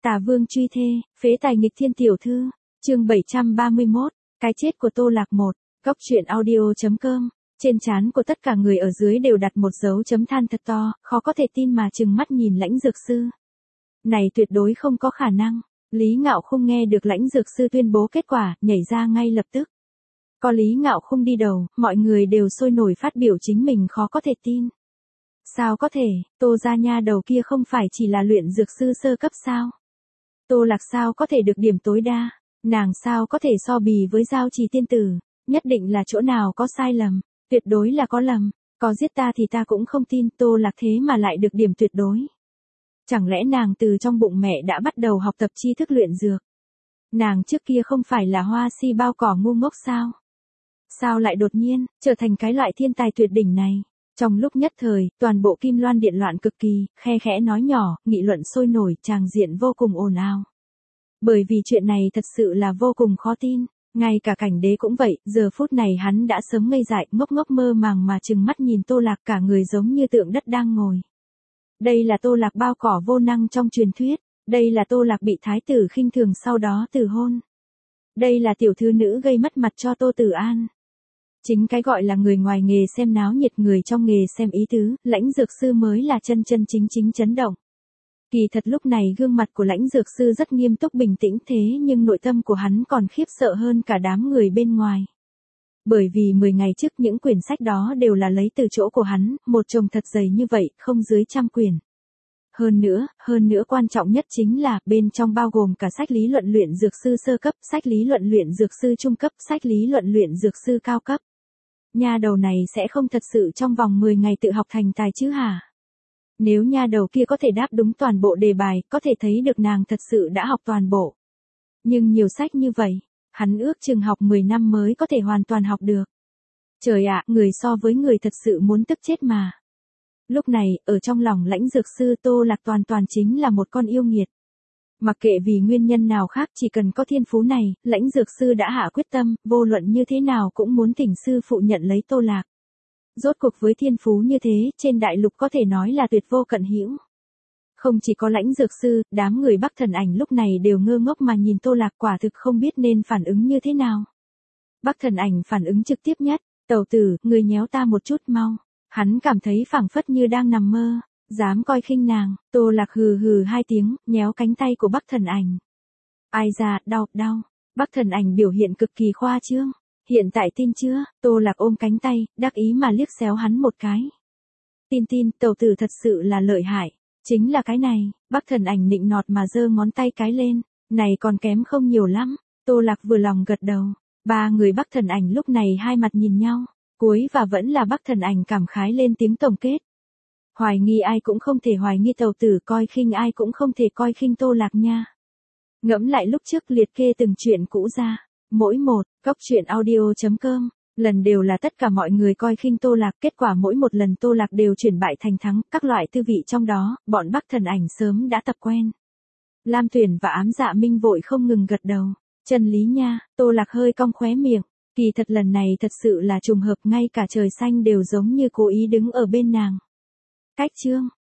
Tà Vương truy thê, phế tài nghịch thiên tiểu thư, chương 731, cái chết của Tô Lạc 1, góc truyện audio.com. Trên trán của tất cả người ở dưới đều đặt một dấu chấm than thật to, khó có thể tin mà trừng mắt nhìn Lãnh Dược Sư. Này tuyệt đối không có khả năng. Lý Ngạo Khung nghe được Lãnh Dược Sư tuyên bố kết quả, nhảy ra ngay lập tức. Có Lý Ngạo Khung đi đầu, mọi người đều sôi nổi phát biểu chính mình khó có thể tin. Sao có thể, Tô gia nha đầu kia không phải chỉ là luyện dược sư sơ cấp sao? Tô Lạc sao có thể được điểm tối đa? Nàng sao có thể so bì với Giao Trì tiên tử? Nhất định là chỗ nào có sai lầm, tuyệt đối là có lầm, có giết ta thì ta cũng không tin Tô Lạc thế mà lại được điểm tuyệt đối. Chẳng lẽ nàng từ trong bụng mẹ đã bắt đầu học tập tri thức luyện dược? Nàng trước kia không phải là hoa si bao cỏ ngu ngốc sao? Sao lại đột nhiên, trở thành cái loại thiên tài tuyệt đỉnh này? Trong lúc nhất thời, toàn bộ Kim Loan Điện loạn cực kỳ, khe khẽ nói nhỏ, nghị luận sôi nổi, tràng diện vô cùng ồn ào. Bởi vì chuyện này thật sự là vô cùng khó tin, ngay cả Cảnh Đế cũng vậy, giờ phút này hắn đã sớm ngây dại, ngốc ngốc mơ màng mà trừng mắt nhìn Tô Lạc cả người giống như tượng đất đang ngồi. Đây là Tô Lạc bao cỏ vô năng trong truyền thuyết, đây là Tô Lạc bị thái tử khinh thường sau đó từ hôn. Đây là tiểu thư nữ gây mất mặt cho Tô Tử An. Chính cái gọi là người ngoài nghề xem náo nhiệt, người trong nghề xem ý tứ, Lãnh Dược Sư mới là chân chính chấn động. Kỳ thật lúc này gương mặt của Lãnh Dược Sư rất nghiêm túc bình tĩnh thế nhưng nội tâm của hắn còn khiếp sợ hơn cả đám người bên ngoài. Bởi vì 10 ngày trước những quyển sách đó đều là lấy từ chỗ của hắn, một chồng thật dày như vậy, không dưới 100 quyển. Hơn nữa quan trọng nhất chính là, bên trong bao gồm cả sách lý luận luyện dược sư sơ cấp, sách lý luận luyện dược sư trung cấp, sách lý luận luyện dược sư cao cấp. Nha đầu này sẽ không thật sự trong vòng 10 ngày tự học thành tài chứ hả? Nếu nha đầu kia có thể đáp đúng toàn bộ đề bài, có thể thấy được nàng thật sự đã học toàn bộ. Nhưng nhiều sách như vậy, hắn ước chừng học 10 năm mới có thể hoàn toàn học được. Trời ạ, người so với người thật sự muốn tức chết mà. Lúc này, ở trong lòng Lãnh Dược Sư Tô Lạc toàn chính là một con yêu nghiệt. Mặc kệ vì nguyên nhân nào khác, chỉ cần có thiên phú này, Lãnh Dược Sư đã hạ quyết tâm, vô luận như thế nào cũng muốn thỉnh sư phụ nhận lấy Tô Lạc. Rốt cuộc với thiên phú như thế, trên đại lục có thể nói là tuyệt vô cận hữu. Không chỉ có Lãnh Dược Sư, đám người Bắc Thần Ảnh lúc này đều ngơ ngốc mà nhìn Tô Lạc, quả thực không biết nên phản ứng như thế nào. Bắc Thần Ảnh phản ứng trực tiếp nhất, tẩu tử, người nhéo ta một chút mau. Hắn cảm thấy phảng phất như đang nằm mơ, dám coi khinh nàng. Tô Lạc hừ hai tiếng, nhéo cánh tay của Bắc Thần Ảnh. Ai da, đau. Bắc Thần Ảnh biểu hiện cực kỳ khoa trương. Hiện tại tin chưa? Tô Lạc ôm cánh tay, đắc ý mà liếc xéo hắn một cái. Tin, tẩu tử thật sự là lợi hại. Chính là cái này. Bắc Thần Ảnh nịnh nọt mà giơ ngón tay cái lên. Này còn kém không nhiều lắm. Tô Lạc vừa lòng gật đầu. Ba người Bắc Thần Ảnh lúc này hai mặt nhìn nhau. Cuối và vẫn là Bắc Thần Ảnh cảm khái lên tiếng tổng kết. Hoài nghi ai cũng không thể hoài nghi tẩu tử, coi khinh ai cũng không thể coi khinh Tô Lạc nha. Ngẫm lại lúc trước liệt kê từng chuyện cũ ra. Mỗi một, góc truyện audio.com, lần đều là tất cả mọi người coi khinh Tô Lạc, kết quả mỗi một lần Tô Lạc đều chuyển bại thành thắng, các loại tư vị trong đó, bọn Bắc Thần Ảnh sớm đã tập quen. Lam Tuyển và Ám Dạ Minh vội không ngừng gật đầu. Chân lý nha, Tô Lạc hơi cong khóe miệng. Kỳ thật lần này thật sự là trùng hợp, ngay cả trời xanh đều giống như cố ý đứng ở bên nàng. Cách chương